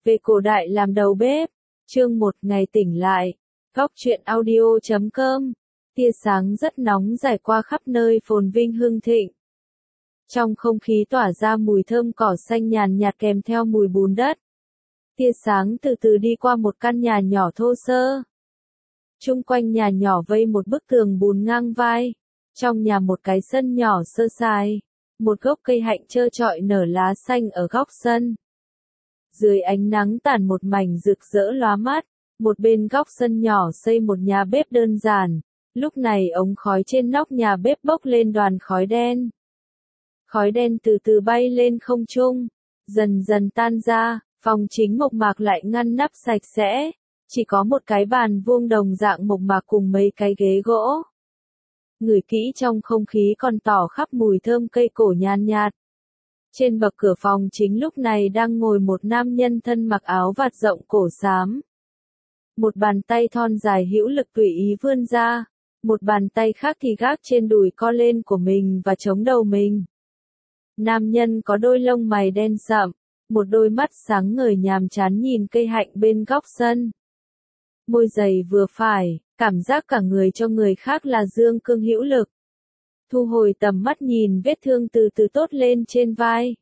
Về cổ đại làm đầu bếp. Chương 1 ngày tỉnh lại. Góc truyện audio.com. Tia sáng rất nóng rải qua khắp nơi phồn vinh hưng thịnh. Trong không khí tỏa ra mùi thơm cỏ xanh nhàn nhạt kèm theo mùi bùn đất. Tia sáng từ từ đi qua một căn nhà nhỏ thô sơ. Chung quanh nhà nhỏ vây một bức tường bùn ngang vai. Trong nhà một cái sân nhỏ sơ sài. Một gốc cây hạnh trơ trọi nở lá xanh ở góc sân. Dưới ánh nắng tàn một mảnh rực rỡ lóa mắt, một bên góc sân nhỏ xây một nhà bếp đơn giản. Lúc này ống khói trên nóc nhà bếp bốc lên đoàn khói đen. Khói đen từ từ bay lên không trung, dần dần tan ra, phòng chính mộc mạc lại ngăn nắp sạch sẽ. Chỉ có một cái bàn vuông đồng dạng mộc mạc cùng mấy cái ghế gỗ. Ngửi kỹ trong không khí còn tỏ khắp mùi thơm cây cổ nhàn nhạt. Trên bậc cửa phòng chính lúc này đang ngồi một nam nhân thân mặc áo vạt rộng cổ xám. Một bàn tay thon dài hữu lực tùy ý vươn ra, một bàn tay khác thì gác trên đùi co lên của mình và chống đầu mình. Nam nhân có đôi lông mày đen sậm, một đôi mắt sáng ngời nhàm chán nhìn cây hạnh bên góc sân. Môi dày vừa phải, cảm giác cả người cho người khác là dương cương hữu lực. Thu hồi tầm mắt nhìn vết thương từ từ tốt lên trên vai.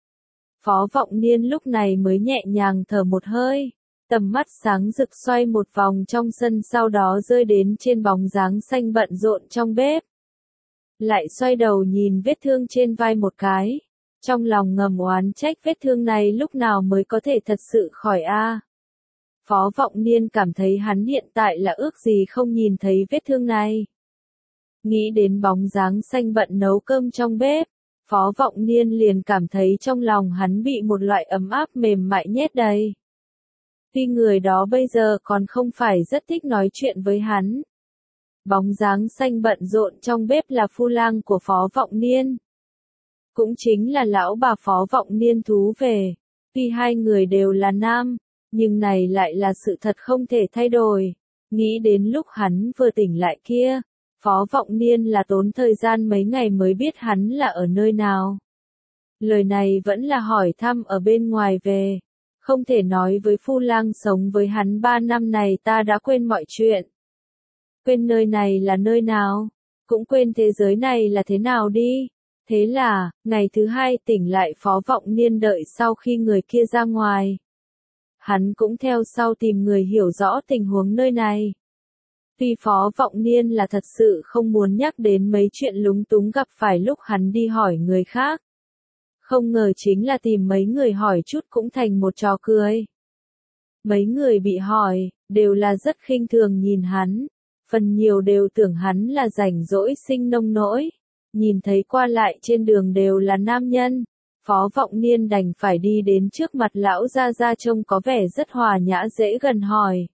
Phó Vọng Niên lúc này mới nhẹ nhàng thở một hơi, tầm mắt sáng rực xoay một vòng trong sân sau đó rơi đến trên bóng dáng xanh bận rộn trong bếp. Lại xoay đầu nhìn vết thương trên vai một cái, trong lòng ngầm oán trách vết thương này lúc nào mới có thể thật sự khỏi a. Phó Vọng Niên cảm thấy hắn hiện tại là ước gì không nhìn thấy vết thương này. Nghĩ đến bóng dáng xanh bận nấu cơm trong bếp, Phó Vọng Niên liền cảm thấy trong lòng hắn bị một loại ấm áp mềm mại nhét đầy. Tuy người đó bây giờ còn không phải rất thích nói chuyện với hắn. Bóng dáng xanh bận rộn trong bếp là phu lang của Phó Vọng Niên. Cũng chính là lão bà Phó Vọng Niên thú về. Tuy hai người đều là nam, nhưng này lại là sự thật không thể thay đổi. Nghĩ đến lúc hắn vừa tỉnh lại kia, Phó Vọng Niên là tốn thời gian mấy ngày mới biết hắn là ở nơi nào. Lời này vẫn là hỏi thăm ở bên ngoài về. Không thể nói với phu lang sống với hắn 3 năm này ta đã quên mọi chuyện. Quên nơi này là nơi nào, cũng quên thế giới này là thế nào đi. Thế là, ngày thứ hai tỉnh lại Phó Vọng Niên đợi sau khi người kia ra ngoài. Hắn cũng theo sau tìm người hiểu rõ tình huống nơi này. Tuy Phó Vọng Niên là thật sự không muốn nhắc đến mấy chuyện lúng túng gặp phải lúc hắn đi hỏi người khác. Không ngờ chính là tìm mấy người hỏi chút cũng thành một trò cười. Mấy người bị hỏi, đều là rất khinh thường nhìn hắn. Phần nhiều đều tưởng hắn là rảnh rỗi sinh nông nỗi. Nhìn thấy qua lại trên đường đều là nam nhân. Phó Vọng Niên đành phải đi đến trước mặt lão gia gia trông có vẻ rất hòa nhã dễ gần hỏi.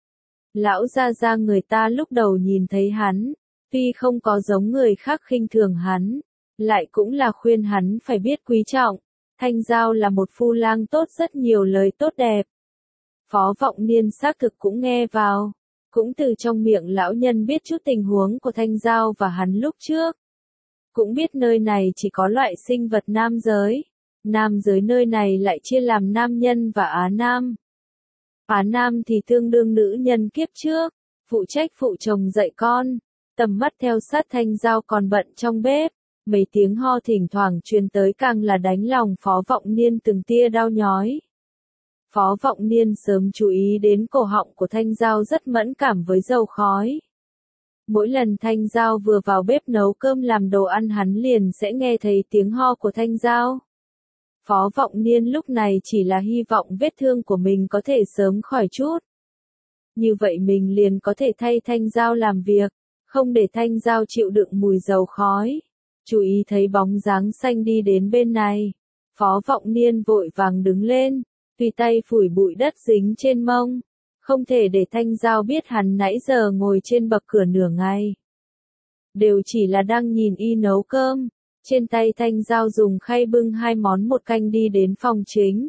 Lão gia gia người ta lúc đầu nhìn thấy hắn, tuy không có giống người khác khinh thường hắn, lại cũng là khuyên hắn phải biết quý trọng. Thanh Giao là một phu lang tốt rất nhiều lời tốt đẹp. Phó Vọng Niên xác thực cũng nghe vào, cũng từ trong miệng lão nhân biết chút tình huống của Thanh Giao và hắn lúc trước. Cũng biết nơi này chỉ có loại sinh vật nam giới. Nam giới nơi này lại chia làm nam nhân và á nam. Á nam thì tương đương nữ nhân kiếp trước, phụ trách phụ chồng dạy con. Tầm mắt theo sát Thanh Giao còn bận trong bếp. Mấy tiếng ho thỉnh thoảng truyền tới càng là đánh lòng Phó Vọng Niên từng tia đau nhói. Phó Vọng Niên sớm chú ý đến cổ họng của Thanh Giao rất mẫn cảm với dầu khói. Mỗi lần Thanh Giao vừa vào bếp nấu cơm làm đồ ăn hắn liền sẽ nghe thấy tiếng ho của Thanh Giao. Phó Vọng Niên lúc này chỉ là hy vọng vết thương của mình có thể sớm khỏi chút. Như vậy mình liền có thể thay Thanh Giao làm việc, không để Thanh Giao chịu đựng mùi dầu khói. Chú ý thấy bóng dáng xanh đi đến bên này. Phó Vọng Niên vội vàng đứng lên, tùy tay phủi bụi đất dính trên mông. Không thể để Thanh Giao biết hắn nãy giờ ngồi trên bậc cửa nửa ngày. Đều chỉ là đang nhìn y nấu cơm. Trên tay Thanh Giao dùng khay bưng 2 món một canh đi đến phòng chính.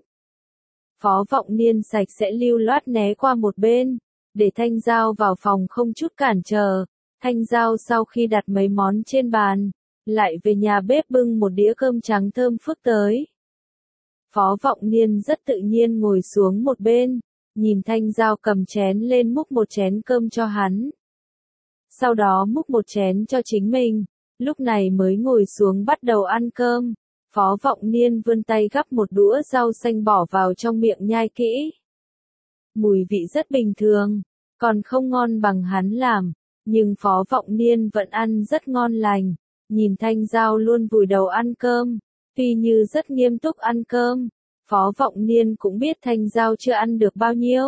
Phó Vọng Niên sạch sẽ lưu loát né qua một bên, để Thanh Giao vào phòng không chút cản trở. Thanh Giao sau khi đặt mấy món trên bàn, lại về nhà bếp bưng một đĩa cơm trắng thơm phức tới. Phó Vọng Niên rất tự nhiên ngồi xuống một bên, nhìn Thanh Giao cầm chén lên múc một chén cơm cho hắn. Sau đó múc một chén cho chính mình, lúc này mới ngồi xuống bắt đầu ăn cơm. Phó Vọng Niên vươn tay gắp một đũa rau xanh bỏ vào trong miệng nhai kỹ. Mùi vị rất bình thường, còn không ngon bằng hắn làm, nhưng Phó Vọng Niên vẫn ăn rất ngon lành. Nhìn Thanh Giao luôn vùi đầu ăn cơm, tuy như rất nghiêm túc ăn cơm, Phó Vọng Niên cũng biết Thanh Giao chưa ăn được bao nhiêu.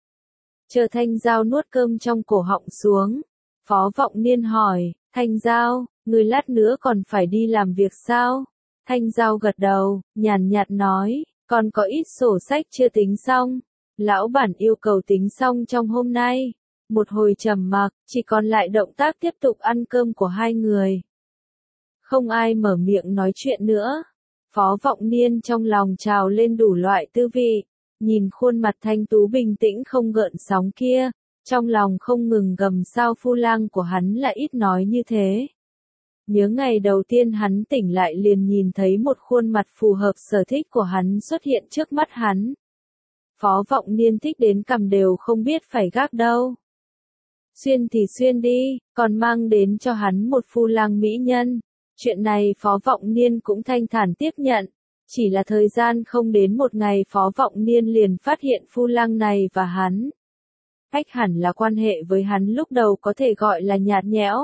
Chờ Thanh Giao nuốt cơm trong cổ họng xuống, Phó Vọng Niên hỏi, Thanh Giao, người lát nữa còn phải đi làm việc sao? Thanh Giao gật đầu, nhàn nhạt nói, còn có ít sổ sách chưa tính xong. Lão bản yêu cầu tính xong trong hôm nay. Một hồi trầm mặc, chỉ còn lại động tác tiếp tục ăn cơm của hai người. Không ai mở miệng nói chuyện nữa. Phó Vọng Niên trong lòng trào lên đủ loại tư vị. Nhìn khuôn mặt thanh tú bình tĩnh không gợn sóng kia, trong lòng không ngừng gầm sao phu lang của hắn là ít nói như thế. Nhớ ngày đầu tiên hắn tỉnh lại liền nhìn thấy một khuôn mặt phù hợp sở thích của hắn xuất hiện trước mắt hắn. Phó Vọng Niên thích đến cằm đều không biết phải gác đâu. Xuyên thì xuyên đi, còn mang đến cho hắn một phu lang mỹ nhân. Chuyện này Phó Vọng Niên cũng thanh thản tiếp nhận. Chỉ là thời gian không đến một ngày Phó Vọng Niên liền phát hiện phu lang này và hắn. Cách hẳn là quan hệ với hắn lúc đầu có thể gọi là nhạt nhẽo.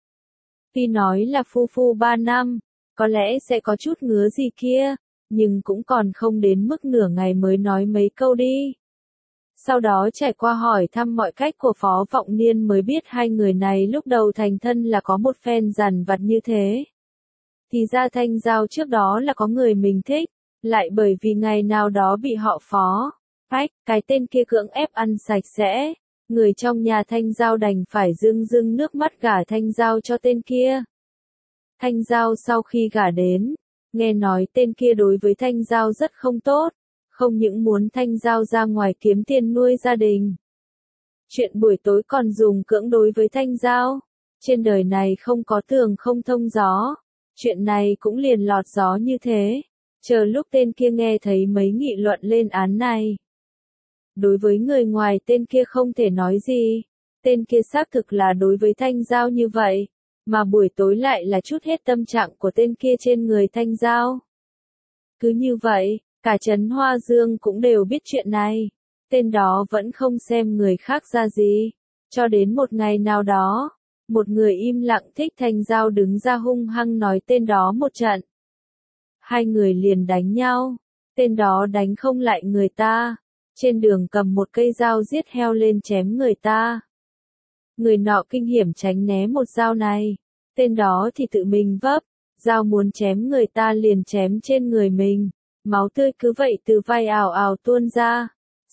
Khi nói là phu phu 3 năm, có lẽ sẽ có chút ngứa gì kia, nhưng cũng còn không đến mức nửa ngày mới nói mấy câu đi. Sau đó trải qua hỏi thăm mọi cách của Phó Vọng Niên mới biết hai người này lúc đầu thành thân là có một phen dằn vặt như thế. Thì ra Thanh Giao trước đó là có người mình thích, lại bởi vì ngày nào đó bị họ Phó, cái tên kia cưỡng ép ăn sạch sẽ. Người trong nhà Thanh Giao đành phải rưng rưng nước mắt gả Thanh Giao cho tên kia. Thanh Giao sau khi gả đến, nghe nói tên kia đối với Thanh Giao rất không tốt, không những muốn Thanh Giao ra ngoài kiếm tiền nuôi gia đình. Chuyện buổi tối còn dùng cưỡng đối với Thanh Giao. Trên đời này không có tường không thông gió. Chuyện này cũng liền lọt gió như thế. Chờ lúc tên kia nghe thấy mấy nghị luận lên án này. Đối với người ngoài tên kia không thể nói gì. Tên kia xác thực là đối với Thanh Giao như vậy. Mà buổi tối lại là chút hết tâm trạng của tên kia trên người Thanh Giao. Cứ như vậy, cả trấn Hoa Dương cũng đều biết chuyện này. Tên đó vẫn không xem người khác ra gì. Cho đến một ngày nào đó, một người im lặng thích Thanh Giao đứng ra hung hăng nói tên đó một trận. Hai người liền đánh nhau. Tên đó đánh không lại người ta. Trên đường cầm một cây dao giết heo lên chém người ta. Người nọ kinh hiểm tránh né một dao này. Tên đó thì tự mình vấp. Dao muốn chém người ta liền chém trên người mình. Máu tươi cứ vậy từ vai ào ào tuôn ra.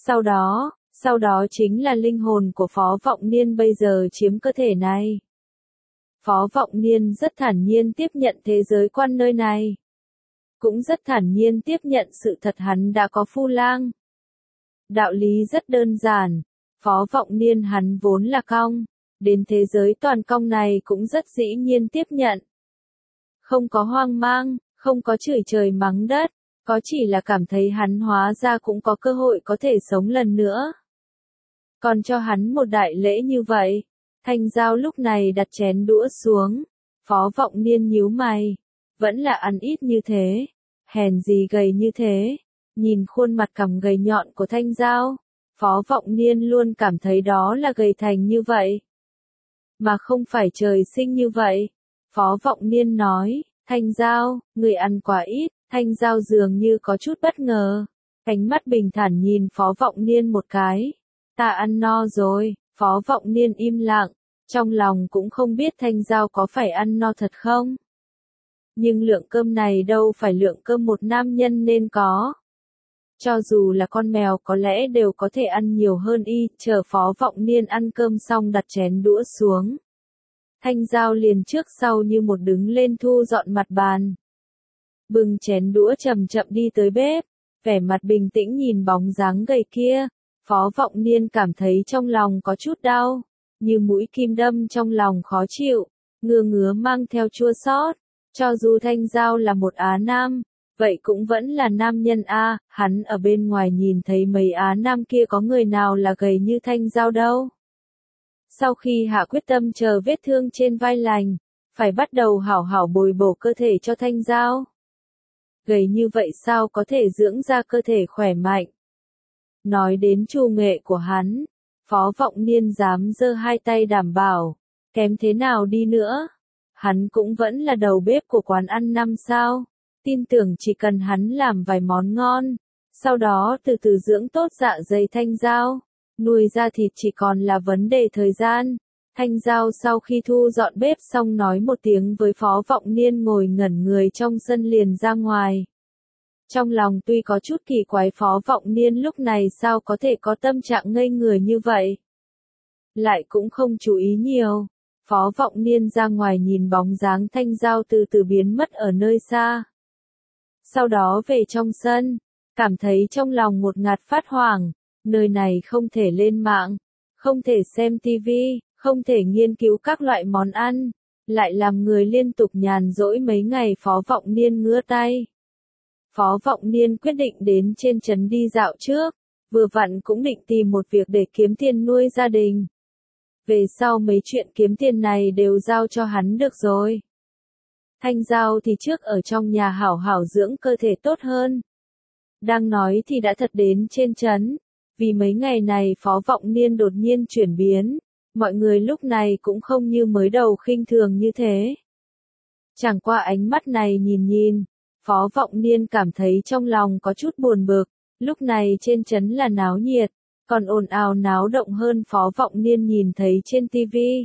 Sau đó chính là linh hồn của Phó Vọng Niên bây giờ chiếm cơ thể này. Phó Vọng Niên rất thản nhiên tiếp nhận thế giới quan nơi này. Cũng rất thản nhiên tiếp nhận sự thật hắn đã có phu lang. Đạo lý rất đơn giản. Phó Vọng Niên hắn vốn là cong. Đến thế giới toàn cong này cũng rất dĩ nhiên tiếp nhận. Không có hoang mang, không có chửi trời mắng đất. Có chỉ là cảm thấy hắn hóa ra cũng có cơ hội có thể sống lần nữa. Còn cho hắn một đại lễ như vậy. Thanh Giao lúc này đặt chén đũa xuống. Phó Vọng Niên nhíu mày. Vẫn là ăn ít như thế. Hèn gì gầy như thế. Nhìn khuôn mặt cằm gầy nhọn của Thanh Giao. Phó Vọng Niên luôn cảm thấy đó là gầy thành như vậy. Mà không phải trời sinh như vậy. Phó Vọng Niên nói. Thanh Giao, người ăn quá ít. Thanh Giao dường như có chút bất ngờ. Ánh mắt bình thản nhìn Phó Vọng Niên một cái. Ta ăn no rồi. Phó Vọng Niên im lặng. Trong lòng cũng không biết Thanh Giao có phải ăn no thật không. Nhưng lượng cơm này đâu phải lượng cơm một nam nhân nên có. Cho dù là con mèo có lẽ đều có thể ăn nhiều hơn y. Chờ Phó Vọng Niên ăn cơm xong đặt chén đũa xuống. Thanh Giao liền trước sau như một đứng lên thu dọn mặt bàn. Bưng chén đũa chậm chậm đi tới bếp, vẻ mặt bình tĩnh nhìn bóng dáng gầy kia. Phó Vọng Niên cảm thấy trong lòng có chút đau, như mũi kim đâm trong lòng khó chịu, ngứa ngứa mang theo chua xót. Cho dù Thanh Giao là một Á Nam, Vậy cũng vẫn là nam nhân a, hắn ở bên ngoài nhìn thấy mấy á nam kia có người nào là gầy như Thanh Giao đâu. Sau khi hạ quyết tâm chờ vết thương trên vai lành, phải bắt đầu hảo hảo bồi bổ cơ thể cho Thanh Giao. Gầy như vậy sao có thể dưỡng ra cơ thể khỏe mạnh. Nói đến trù nghệ của hắn, Phó Vọng Niên dám giơ hai tay đảm bảo, kém thế nào đi nữa, hắn cũng vẫn là đầu bếp của quán ăn 5 sao, tin tưởng chỉ cần hắn làm vài món ngon, sau đó từ từ dưỡng tốt dạ dày Thanh Giao, nuôi ra thịt chỉ còn là vấn đề thời gian. Thanh Giao sau khi thu dọn bếp xong nói một tiếng với Phó Vọng Niên ngồi ngẩn người trong sân liền ra ngoài. Trong lòng tuy có chút kỳ quái Phó Vọng Niên lúc này sao có thể có tâm trạng ngây người như vậy. Lại cũng không chú ý nhiều. Phó Vọng Niên ra ngoài nhìn bóng dáng Thanh Giao từ từ biến mất ở nơi xa. Sau đó về trong sân, cảm thấy trong lòng một ngạt phát hoảng, nơi này không thể lên mạng, không thể xem tivi, không thể nghiên cứu các loại món ăn, lại làm người liên tục nhàn rỗi mấy ngày. Phó Vọng Niên ngứa tay. Phó Vọng Niên quyết định đến trên trấn đi dạo trước, vừa vặn cũng định tìm một việc để kiếm tiền nuôi gia đình. Về sau mấy chuyện kiếm tiền này đều giao cho hắn được rồi. Thanh Giao thì trước ở trong nhà hảo hảo dưỡng cơ thể tốt hơn. Đang nói thì đã thật đến trên trấn, vì mấy ngày này Phó Vọng Niên đột nhiên chuyển biến, mọi người lúc này cũng không như mới đầu khinh thường như thế. Chẳng qua ánh mắt này nhìn nhìn, Phó Vọng Niên cảm thấy trong lòng có chút buồn bực, lúc này trên trấn là náo nhiệt, còn ồn ào náo động hơn Phó Vọng Niên nhìn thấy trên tivi.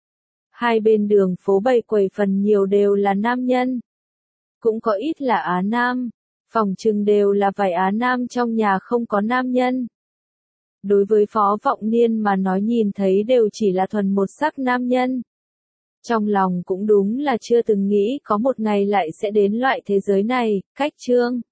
Hai bên đường phố bày quầy phần nhiều đều là nam nhân, cũng có ít là á nam, phòng trừng đều là vài á nam trong nhà không có nam nhân. Đối với Phó Vọng Niên mà nói nhìn thấy đều chỉ là thuần một sắc nam nhân. Trong lòng cũng đúng là chưa từng nghĩ có một ngày lại sẽ đến loại thế giới này. Cách chương